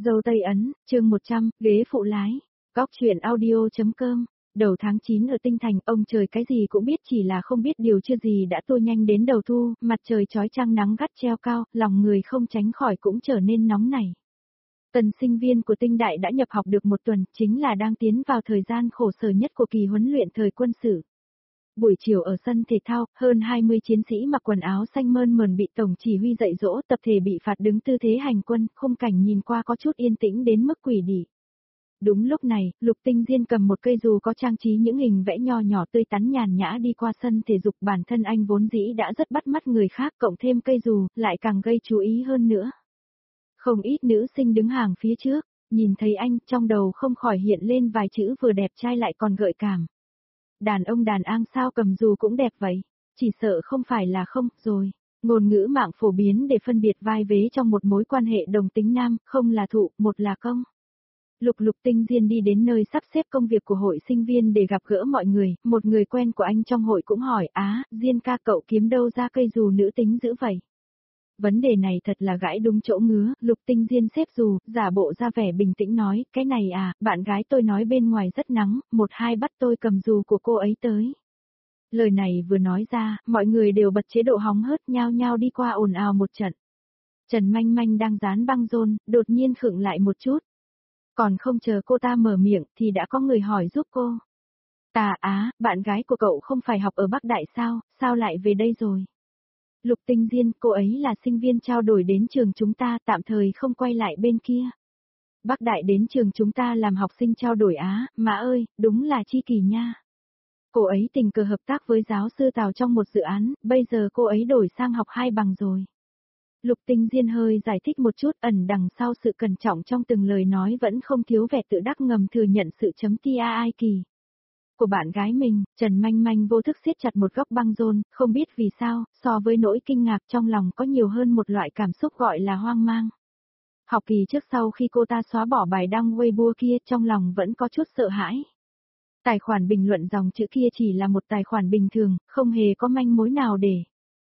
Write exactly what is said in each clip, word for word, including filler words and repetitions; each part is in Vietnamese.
Dâu Tây Ấn, chương một trăm, ghế phụ lái. Góc chuyện audio.com. Đầu tháng chín ở Tinh Thành, ông trời cái gì cũng biết, chỉ là không biết điều chưa gì đã tua nhanh đến đầu thu, mặt trời chói chang nắng gắt treo cao, lòng người không tránh khỏi cũng trở nên nóng nảy. Tần sinh viên của Tinh Đại đã nhập học được một tuần, chính là đang tiến vào thời gian khổ sở nhất của kỳ huấn luyện thời quân sự. Buổi chiều ở sân thể thao, hơn hai mươi chiến sĩ mặc quần áo xanh mơn mởn bị tổng chỉ huy dạy dỗ, tập thể bị phạt đứng tư thế hành quân, khung cảnh nhìn qua có chút yên tĩnh đến mức quỷ dị. Đúng lúc này, Lục Tinh Diên cầm một cây dù có trang trí những hình vẽ nho nhỏ tươi tắn nhàn nhã đi qua sân thể dục, bản thân anh vốn dĩ đã rất bắt mắt người khác, cộng thêm cây dù, lại càng gây chú ý hơn nữa. Không ít nữ sinh đứng hàng phía trước, nhìn thấy anh, trong đầu không khỏi hiện lên vài chữ vừa đẹp trai lại còn gợi cảm. Đàn ông đàn an sao cầm dù cũng đẹp vậy, chỉ sợ không phải là không, rồi. Ngôn ngữ mạng phổ biến để phân biệt vai vế trong một mối quan hệ đồng tính nam, không là thụ, một là công. Lục Lục Tinh Diên đi đến nơi sắp xếp công việc của hội sinh viên để gặp gỡ mọi người, một người quen của anh trong hội cũng hỏi, á, Diên ca cậu kiếm đâu ra cây dù nữ tính dữ vậy? Vấn đề này thật là gãi đúng chỗ ngứa, Lục Tinh Diên xếp dù, giả bộ ra vẻ bình tĩnh nói, cái này à, bạn gái tôi nói bên ngoài rất nắng, một hai bắt tôi cầm dù của cô ấy tới. Lời này vừa nói ra, mọi người đều bật chế độ hóng hớt nhao nhao đi qua ồn ào một trận. Trần Manh Manh đang dán băng rôn, đột nhiên khựng lại một chút. Còn không chờ cô ta mở miệng thì đã có người hỏi giúp cô. Tà á, bạn gái của cậu không phải học ở Bắc Đại sao, sao lại về đây rồi? Lục Tinh Diên, cô ấy là sinh viên trao đổi đến trường chúng ta, tạm thời không quay lại bên kia. Bắc Đại đến trường chúng ta làm học sinh trao đổi á, má ơi, đúng là chi kỳ nha. Cô ấy tình cờ hợp tác với giáo sư Tào trong một dự án, bây giờ cô ấy đổi sang học hai bằng rồi. Lục Tinh Diên hơi giải thích một chút, ẩn đằng sau sự cẩn trọng trong từng lời nói vẫn không thiếu vẻ tự đắc, ngầm thừa nhận sự chấm tia ai kỳ của bạn gái mình. Trần Manh Manh vô thức siết chặt một góc băng rôn, không biết vì sao, so với nỗi kinh ngạc trong lòng có nhiều hơn một loại cảm xúc gọi là hoang mang. Học kỳ trước sau khi cô ta xóa bỏ bài đăng Weibo kia, trong lòng vẫn có chút sợ hãi. Tài khoản bình luận dòng chữ kia chỉ là một tài khoản bình thường, không hề có manh mối nào để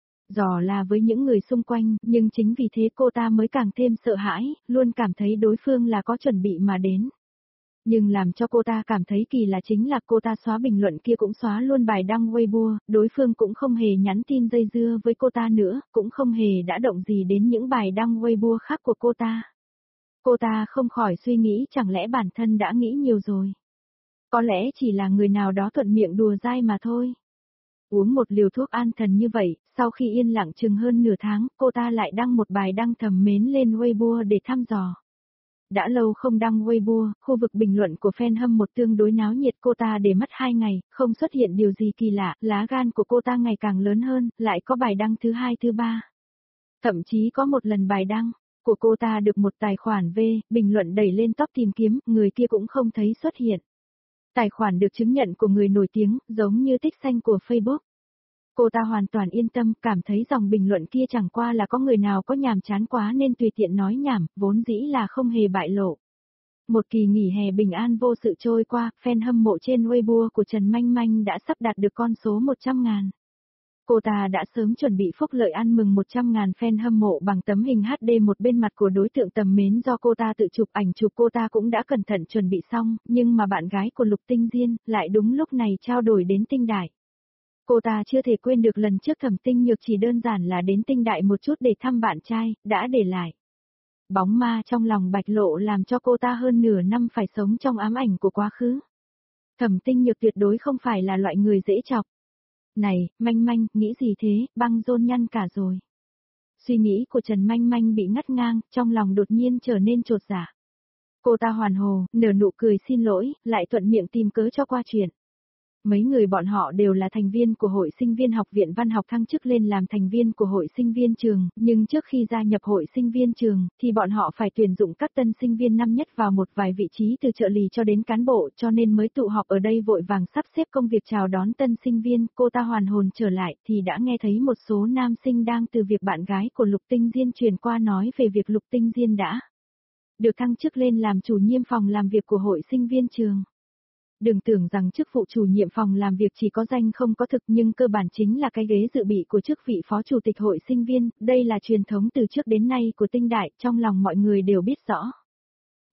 dò la với những người xung quanh, nhưng chính vì thế cô ta mới càng thêm sợ hãi, luôn cảm thấy đối phương là có chuẩn bị mà đến. Nhưng làm cho cô ta cảm thấy kỳ lạ chính là cô ta xóa bình luận kia cũng xóa luôn bài đăng Weibo, đối phương cũng không hề nhắn tin dây dưa với cô ta nữa, cũng không hề đã động gì đến những bài đăng Weibo khác của cô ta. Cô ta không khỏi suy nghĩ chẳng lẽ bản thân đã nghĩ nhiều rồi. Có lẽ chỉ là người nào đó thuận miệng đùa dai mà thôi. Uống một liều thuốc an thần như vậy, sau khi yên lặng chừng hơn nửa tháng, cô ta lại đăng một bài đăng thầm mến lên Weibo để thăm dò. Đã lâu không đăng Weibo, khu vực bình luận của fan hâm mộ tương đối náo nhiệt, cô ta để mất hai ngày, không xuất hiện điều gì kỳ lạ, lá gan của cô ta ngày càng lớn hơn, lại có bài đăng thứ hai thứ ba. Thậm chí có một lần bài đăng của cô ta được một tài khoản V, bình luận đẩy lên top tìm kiếm, người kia cũng không thấy xuất hiện. Tài khoản được chứng nhận của người nổi tiếng, giống như tích xanh của Facebook. Cô ta hoàn toàn yên tâm, cảm thấy dòng bình luận kia chẳng qua là có người nào có nhàm chán quá nên tùy tiện nói nhảm, vốn dĩ là không hề bại lộ. Một kỳ nghỉ hè bình an vô sự trôi qua, fan hâm mộ trên Weibo của Trần Manh Manh đã sắp đạt được con số một trăm ngàn. Cô ta đã sớm chuẩn bị phúc lợi ăn mừng một trăm ngàn fan hâm mộ bằng tấm hình hát đê một bên mặt của đối tượng tầm mến do cô ta tự chụp ảnh chụp, cô ta cũng đã cẩn thận chuẩn bị xong, nhưng mà bạn gái của Lục Tinh Diên lại đúng lúc này trao đổi đến Tinh Đại. Cô ta chưa thể quên được lần trước Thẩm Tinh Nhược chỉ đơn giản là đến Tinh Đại một chút để thăm bạn trai, đã để lại bóng ma trong lòng Bạch Lộ, làm cho cô ta hơn nửa năm phải sống trong ám ảnh của quá khứ. Thẩm Tinh Nhược tuyệt đối không phải là loại người dễ chọc. Này, Manh Manh, nghĩ gì thế, băng rôn nhăn cả rồi. Suy nghĩ của Trần Manh Manh bị ngắt ngang, trong lòng đột nhiên trở nên chột dạ. Cô ta hoàn hồ, nở nụ cười xin lỗi, lại thuận miệng tìm cớ cho qua chuyện. Mấy người bọn họ đều là thành viên của hội sinh viên học viện văn học, thăng chức lên làm thành viên của hội sinh viên trường, nhưng trước khi gia nhập hội sinh viên trường, thì bọn họ phải tuyển dụng các tân sinh viên năm nhất vào một vài vị trí từ trợ lý cho đến cán bộ, cho nên mới tụ họp ở đây vội vàng sắp xếp công việc chào đón tân sinh viên. Cô ta hoàn hồn trở lại thì đã nghe thấy một số nam sinh đang từ việc bạn gái của Lục Tinh Diên truyền qua nói về việc Lục Tinh Diên đã được thăng chức lên làm chủ nhiệm phòng làm việc của hội sinh viên trường. Đừng tưởng rằng chức vụ chủ nhiệm phòng làm việc chỉ có danh không có thực, nhưng cơ bản chính là cái ghế dự bị của chức vị phó chủ tịch hội sinh viên, đây là truyền thống từ trước đến nay của Tinh Đại, trong lòng mọi người đều biết rõ.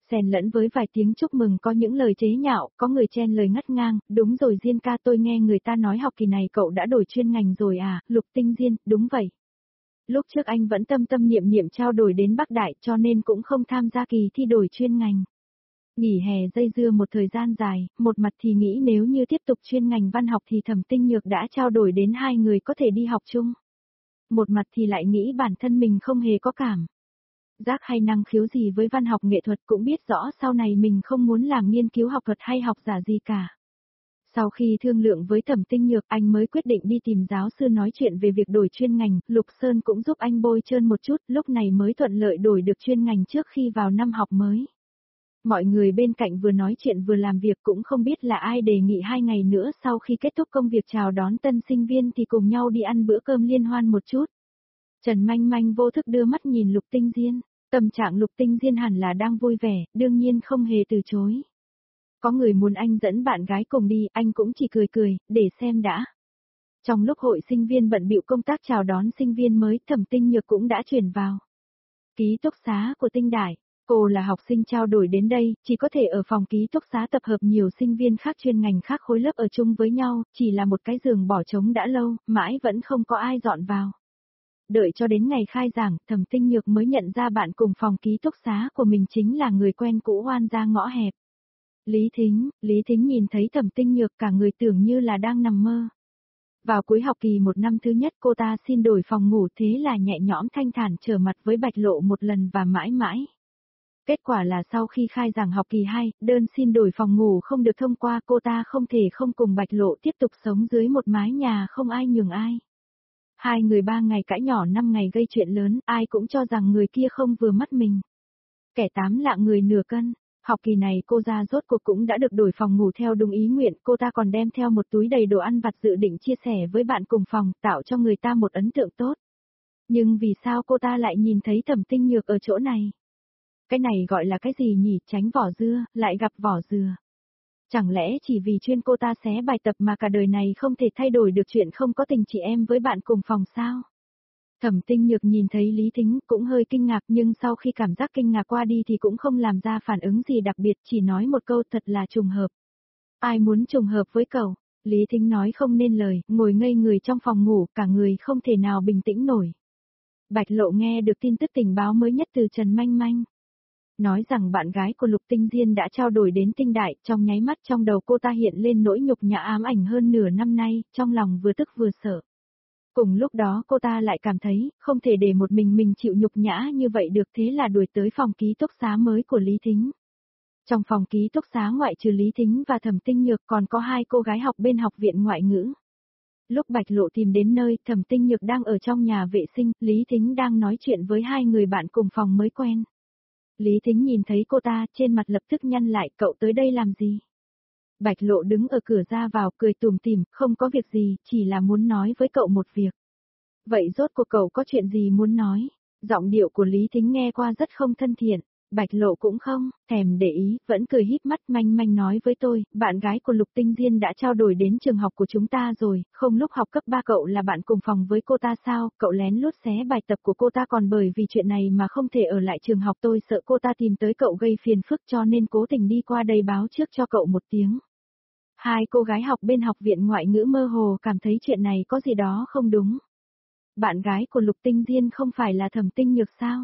Xen lẫn với vài tiếng chúc mừng có những lời chế nhạo, có người chen lời ngắt ngang, đúng rồi Diên ca tôi nghe người ta nói học kỳ này cậu đã đổi chuyên ngành rồi à, Lục Tinh Diên, đúng vậy. Lúc trước anh vẫn tâm tâm niệm niệm trao đổi đến Bắc Đại cho nên cũng không tham gia kỳ thi đổi chuyên ngành. Nghỉ hè dây dưa một thời gian dài, một mặt thì nghĩ nếu như tiếp tục chuyên ngành văn học thì Thẩm Tinh Nhược đã trao đổi đến hai người có thể đi học chung. Một mặt thì lại nghĩ bản thân mình không hề có cảm giác hay năng khiếu gì với văn học nghệ thuật, cũng biết rõ sau này mình không muốn làm nghiên cứu học thuật hay học giả gì cả. Sau khi thương lượng với Thẩm Tinh Nhược, anh mới quyết định đi tìm giáo sư nói chuyện về việc đổi chuyên ngành, Lục Sơn cũng giúp anh bôi trơn một chút, lúc này mới thuận lợi đổi được chuyên ngành trước khi vào năm học mới. Mọi người bên cạnh vừa nói chuyện vừa làm việc, cũng không biết là ai đề nghị hai ngày nữa sau khi kết thúc công việc chào đón tân sinh viên thì cùng nhau đi ăn bữa cơm liên hoan một chút. Trần Manh Manh vô thức đưa mắt nhìn Lục Tinh Diên, tâm trạng Lục Tinh Diên hẳn là đang vui vẻ, đương nhiên không hề từ chối. Có người muốn anh dẫn bạn gái cùng đi, anh cũng chỉ cười cười, để xem đã. Trong lúc hội sinh viên bận bịu công tác chào đón sinh viên mới, Thẩm Tinh Nhược cũng đã chuyển vào ký túc xá của Tinh Đại. Cô là học sinh trao đổi đến đây, chỉ có thể ở phòng ký túc xá tập hợp nhiều sinh viên khác chuyên ngành khác khối lớp ở chung với nhau, chỉ là một cái giường bỏ trống đã lâu, mãi vẫn không có ai dọn vào. Đợi cho đến ngày khai giảng, Thẩm Tinh Nhược mới nhận ra bạn cùng phòng ký túc xá của mình chính là người quen cũ oan ra ngõ hẹp. Lý Thính, Lý Thính nhìn thấy Thẩm Tinh Nhược cả người tưởng như là đang nằm mơ. Vào cuối học kỳ một năm thứ nhất cô ta xin đổi phòng ngủ, thế là nhẹ nhõm thanh thản trở mặt với Bạch Lộ một lần và mãi mãi. Kết quả là sau khi khai giảng học kỳ hai, đơn xin đổi phòng ngủ không được thông qua, cô ta không thể không cùng Bạch Lộ tiếp tục sống dưới một mái nhà không ai nhường ai. Hai người ba ngày cãi nhỏ năm ngày gây chuyện lớn, ai cũng cho rằng người kia không vừa mắt mình. Kẻ tám lạng người nửa cân. Học kỳ này cô ra rốt cuộc cũng đã được đổi phòng ngủ theo đúng ý nguyện, cô ta còn đem theo một túi đầy đồ ăn vặt dự định chia sẻ với bạn cùng phòng, tạo cho người ta một ấn tượng tốt. Nhưng vì sao cô ta lại nhìn thấy Thẩm Tinh Nhược ở chỗ này? Cái này gọi là cái gì nhỉ, tránh vỏ dưa, lại gặp vỏ dừa. Chẳng lẽ chỉ vì chuyên cô ta xé bài tập mà cả đời này không thể thay đổi được chuyện không có tình chị em với bạn cùng phòng sao? Thẩm Tinh Nhược nhìn thấy Lý Thính cũng hơi kinh ngạc, nhưng sau khi cảm giác kinh ngạc qua đi thì cũng không làm ra phản ứng gì đặc biệt, chỉ nói một câu thật là trùng hợp. Ai muốn trùng hợp với cậu? Lý Thính nói không nên lời, ngồi ngây người trong phòng ngủ, cả người không thể nào bình tĩnh nổi. Bạch Lộ nghe được tin tức tình báo mới nhất từ Trần Manh Manh. Nói rằng bạn gái của Lục Tinh Diên đã trao đổi đến Tinh Đại, trong nháy mắt trong đầu cô ta hiện lên nỗi nhục nhã ám ảnh hơn nửa năm nay, trong lòng vừa tức vừa sợ. Cùng lúc đó cô ta lại cảm thấy, không thể để một mình mình chịu nhục nhã như vậy được, thế là đuổi tới phòng ký túc xá mới của Lý Thính. Trong phòng ký túc xá ngoại trừ Lý Thính và Thẩm Tinh Nhược còn có hai cô gái học bên học viện ngoại ngữ. Lúc Bạch Lộ tìm đến nơi, Thẩm Tinh Nhược đang ở trong nhà vệ sinh, Lý Thính đang nói chuyện với hai người bạn cùng phòng mới quen. Lý Thính nhìn thấy cô ta, trên mặt lập tức nhăn lại, cậu tới đây làm gì? Bạch Lộ đứng ở cửa ra vào cười tủm tỉm, không có việc gì, chỉ là muốn nói với cậu một việc. Vậy rốt cuộc cậu có chuyện gì muốn nói? Giọng điệu của Lý Thính nghe qua rất không thân thiện. Bạch Lộ cũng không thèm để ý, vẫn cười híp mắt. Manh Manh nói với tôi, bạn gái của Lục Tinh Diên đã trao đổi đến trường học của chúng ta rồi, không lúc học cấp ba cậu là bạn cùng phòng với cô ta sao, cậu lén lút xé bài tập của cô ta còn bởi vì chuyện này mà không thể ở lại trường học, tôi sợ cô ta tìm tới cậu gây phiền phức cho nên cố tình đi qua đây báo trước cho cậu một tiếng. Hai cô gái học bên học viện ngoại ngữ mơ hồ cảm thấy chuyện này có gì đó không đúng. Bạn gái của Lục Tinh Diên không phải là Thẩm Tinh Nhược sao?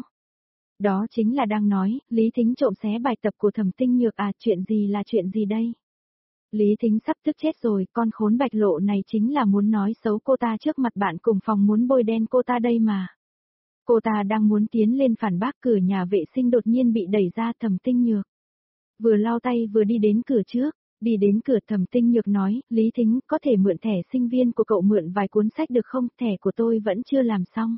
Đó chính là đang nói, Lý Thính trộm xé bài tập của Thẩm Tinh Nhược à, chuyện gì là chuyện gì đây? Lý Thính sắp tức chết rồi, con khốn Bạch Lộ này chính là muốn nói xấu cô ta trước mặt bạn cùng phòng, muốn bôi đen cô ta đây mà. Cô ta đang muốn tiến lên phản bác, cửa nhà vệ sinh đột nhiên bị đẩy ra. Thẩm Tinh Nhược vừa lau tay vừa đi đến cửa trước. Đi đến cửa, Thẩm Tinh Nhược nói, Lý Thính, có thể mượn thẻ sinh viên của cậu mượn vài cuốn sách được không, thẻ của tôi vẫn chưa làm xong.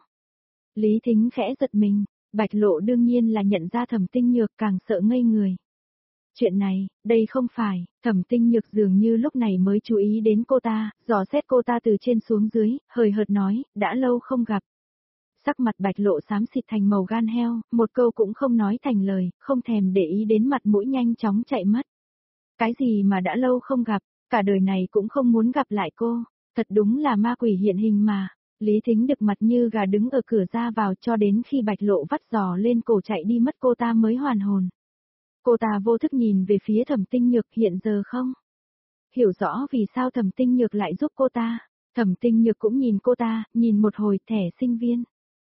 Lý Thính khẽ giật mình, Bạch Lộ đương nhiên là nhận ra Thẩm Tinh Nhược, càng sợ ngây người. Chuyện này, đây không phải, Thẩm Tinh Nhược dường như lúc này mới chú ý đến cô ta, dò xét cô ta từ trên xuống dưới, hời hợt nói, đã lâu không gặp. Sắc mặt Bạch Lộ xám xịt thành màu gan heo, một câu cũng không nói thành lời, không thèm để ý đến mặt mũi nhanh chóng chạy mất. Cái gì mà đã lâu không gặp, cả đời này cũng không muốn gặp lại cô, thật đúng là ma quỷ hiện hình mà. Lý Thính đực mặt như gà đứng ở cửa ra vào cho đến khi Bạch Lộ vắt giò lên cổ chạy đi mất cô ta mới hoàn hồn. Cô ta vô thức nhìn về phía Thẩm Tinh Nhược, hiện giờ không hiểu rõ vì sao Thẩm Tinh Nhược lại giúp cô ta. Thẩm Tinh Nhược cũng nhìn cô ta, nhìn một hồi, thẻ sinh viên.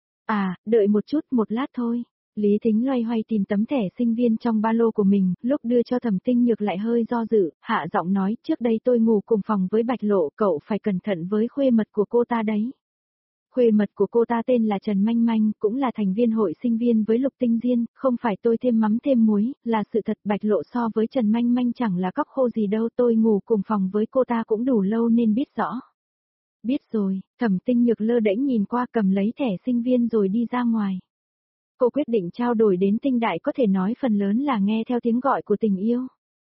À, đợi một chút, một lát thôi. Lý Thính loay hoay tìm tấm thẻ sinh viên trong ba lô của mình, lúc đưa cho Thẩm Tinh Nhược lại hơi do dự, hạ giọng nói, trước đây tôi ngủ cùng phòng với Bạch Lộ, cậu phải cẩn thận với khuê mật của cô ta đấy. Khuê mật của cô ta tên là Trần Manh Manh, cũng là thành viên hội sinh viên với Lục Tinh Diên, không phải tôi thêm mắm thêm muối, là sự thật. Bạch Lộ so với Trần Manh Manh chẳng là cóc khô gì đâu, tôi ngủ cùng phòng với cô ta cũng đủ lâu nên biết rõ. Biết rồi, Thẩm Tinh Nhược lơ đễnh nhìn qua, cầm lấy thẻ sinh viên rồi đi ra ngoài. Cô quyết định trao đổi đến Tinh Đại, có thể nói phần lớn là nghe theo tiếng gọi của tình yêu.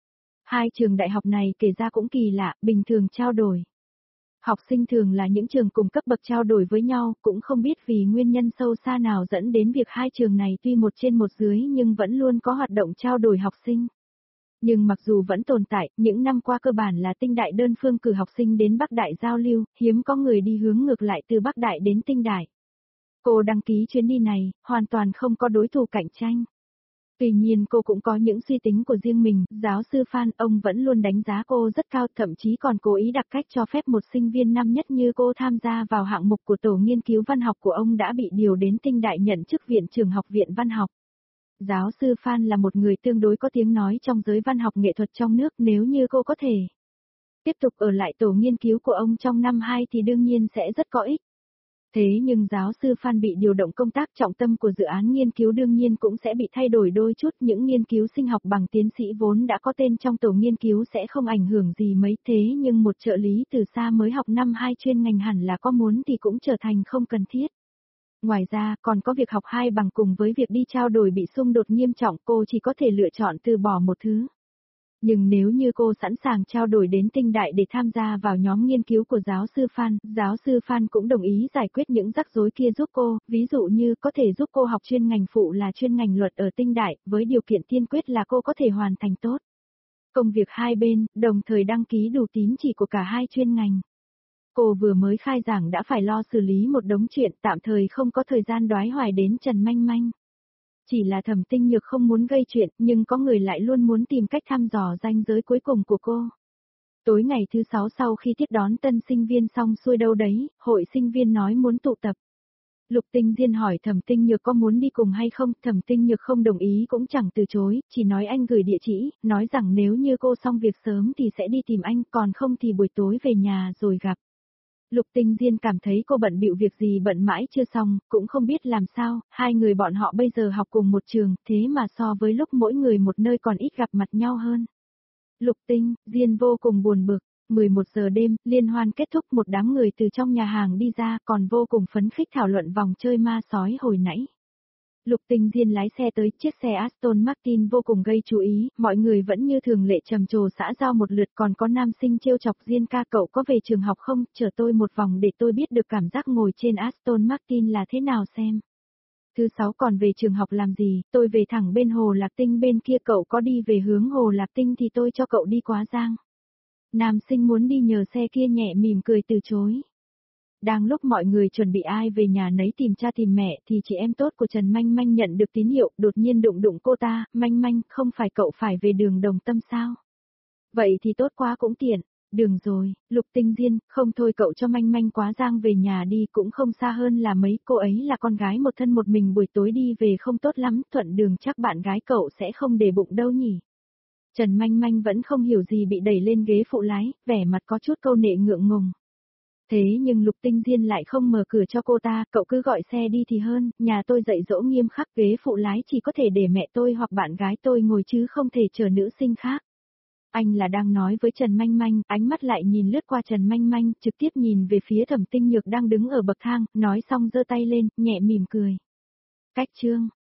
Hai trường đại học này kể ra cũng kỳ lạ, bình thường trao đổi. Học sinh thường là những trường cùng cấp bậc trao đổi với nhau, cũng không biết vì nguyên nhân sâu xa nào dẫn đến việc hai trường này tuy một trên một dưới nhưng vẫn luôn có hoạt động trao đổi học sinh. Nhưng mặc dù vẫn tồn tại, những năm qua cơ bản là Tinh Đại đơn phương cử học sinh đến Bắc Đại giao lưu, hiếm có người đi hướng ngược lại từ Bắc Đại đến Tinh Đại. Cô đăng ký chuyến đi này, hoàn toàn không có đối thủ cạnh tranh. Tuy nhiên cô cũng có những suy tính của riêng mình, giáo sư Phan, ông vẫn luôn đánh giá cô rất cao, thậm chí còn cố ý đặt cách cho phép một sinh viên năm nhất như cô tham gia vào hạng mục của tổ nghiên cứu văn học của ông đã bị điều đến Tinh Đại nhận chức viện trưởng học viện văn học. Giáo sư Phan là một người tương đối có tiếng nói trong giới văn học nghệ thuật trong nước, nếu như cô có thể tiếp tục ở lại tổ nghiên cứu của ông trong năm hai thì đương nhiên sẽ rất có ích. Thế nhưng giáo sư Phan bị điều động công tác, trọng tâm của dự án nghiên cứu đương nhiên cũng sẽ bị thay đổi đôi chút. Những nghiên cứu sinh học bằng tiến sĩ vốn đã có tên trong tổ nghiên cứu sẽ không ảnh hưởng gì mấy, thế nhưng một trợ lý từ xa mới học năm hai chuyên ngành hẳn là có muốn thì cũng trở thành không cần thiết. Ngoài ra, còn có việc học hai bằng cùng với việc đi trao đổi bị xung đột nghiêm trọng, cô chỉ có thể lựa chọn từ bỏ một thứ. Nhưng nếu như cô sẵn sàng trao đổi đến Tinh Đại để tham gia vào nhóm nghiên cứu của giáo sư Phan, giáo sư Phan cũng đồng ý giải quyết những rắc rối kia giúp cô, ví dụ như có thể giúp cô học chuyên ngành phụ là chuyên ngành luật ở Tinh Đại, với điều kiện tiên quyết là cô có thể hoàn thành tốt công việc hai bên, đồng thời đăng ký đủ tín chỉ của cả hai chuyên ngành. Cô vừa mới khai giảng đã phải lo xử lý một đống chuyện, tạm thời không có thời gian đoái hoài đến Trần Manh Manh. Chỉ là Thẩm Tinh Nhược không muốn gây chuyện, nhưng có người lại luôn muốn tìm cách thăm dò ranh giới cuối cùng của cô. Tối ngày thứ sáu sau khi tiếp đón tân sinh viên xong xuôi đâu đấy, hội sinh viên nói muốn tụ tập. Lục Tinh Diên hỏi Thẩm Tinh Nhược có muốn đi cùng hay không, Thẩm Tinh Nhược không đồng ý cũng chẳng từ chối, chỉ nói anh gửi địa chỉ, nói rằng nếu như cô xong việc sớm thì sẽ đi tìm anh, còn không thì buổi tối về nhà rồi gặp. Lục Tinh Diên cảm thấy cô bận bịu việc gì bận mãi chưa xong, cũng không biết làm sao, hai người bọn họ bây giờ học cùng một trường, thế mà so với lúc mỗi người một nơi còn ít gặp mặt nhau hơn. Lục Tinh Diên vô cùng buồn bực, mười một giờ đêm, liên hoan kết thúc, một đám người từ trong nhà hàng đi ra còn vô cùng phấn khích thảo luận vòng chơi ma sói hồi nãy. Lục Tinh Diên lái xe tới, chiếc xe Aston Martin vô cùng gây chú ý, mọi người vẫn như thường lệ trầm trồ xã giao một lượt, còn có nam sinh trêu chọc Diên ca, cậu có về trường học không, chở tôi một vòng để tôi biết được cảm giác ngồi trên Aston Martin là thế nào xem. Thứ sáu còn về trường học làm gì, tôi về thẳng bên Hồ Lạc Tinh bên kia, cậu có đi về hướng Hồ Lạc Tinh thì tôi cho cậu đi Quá Giang. Nam sinh muốn đi nhờ xe kia nhẹ mỉm cười từ chối. Đang lúc mọi người chuẩn bị ai về nhà nấy tìm cha tìm mẹ thì chị em tốt của Trần Manh Manh nhận được tín hiệu, đột nhiên đụng đụng cô ta, Manh Manh, không phải cậu phải về đường Đồng Tâm sao? Vậy thì tốt quá cũng tiện, đường rồi, Lục Tinh Diên, không thôi cậu cho Manh Manh Quá Giang về nhà đi, cũng không xa hơn là mấy, cô ấy là con gái một thân một mình buổi tối đi về không tốt lắm, thuận đường chắc bạn gái cậu sẽ không để bụng đâu nhỉ. Trần Manh Manh vẫn không hiểu gì bị đẩy lên ghế phụ lái, vẻ mặt có chút câu nệ ngượng ngùng. Thế nhưng Lục Tinh Diên lại không mở cửa cho cô ta, cậu cứ gọi xe đi thì hơn, nhà tôi dạy dỗ nghiêm khắc, ghế phụ lái chỉ có thể để mẹ tôi hoặc bạn gái tôi ngồi chứ không thể chờ nữ sinh khác. Anh là đang nói với Trần Manh Manh, ánh mắt lại nhìn lướt qua Trần Manh Manh, trực tiếp nhìn về phía Thẩm Tinh Nhược đang đứng ở bậc thang, nói xong giơ tay lên, nhẹ mỉm cười. Cách chương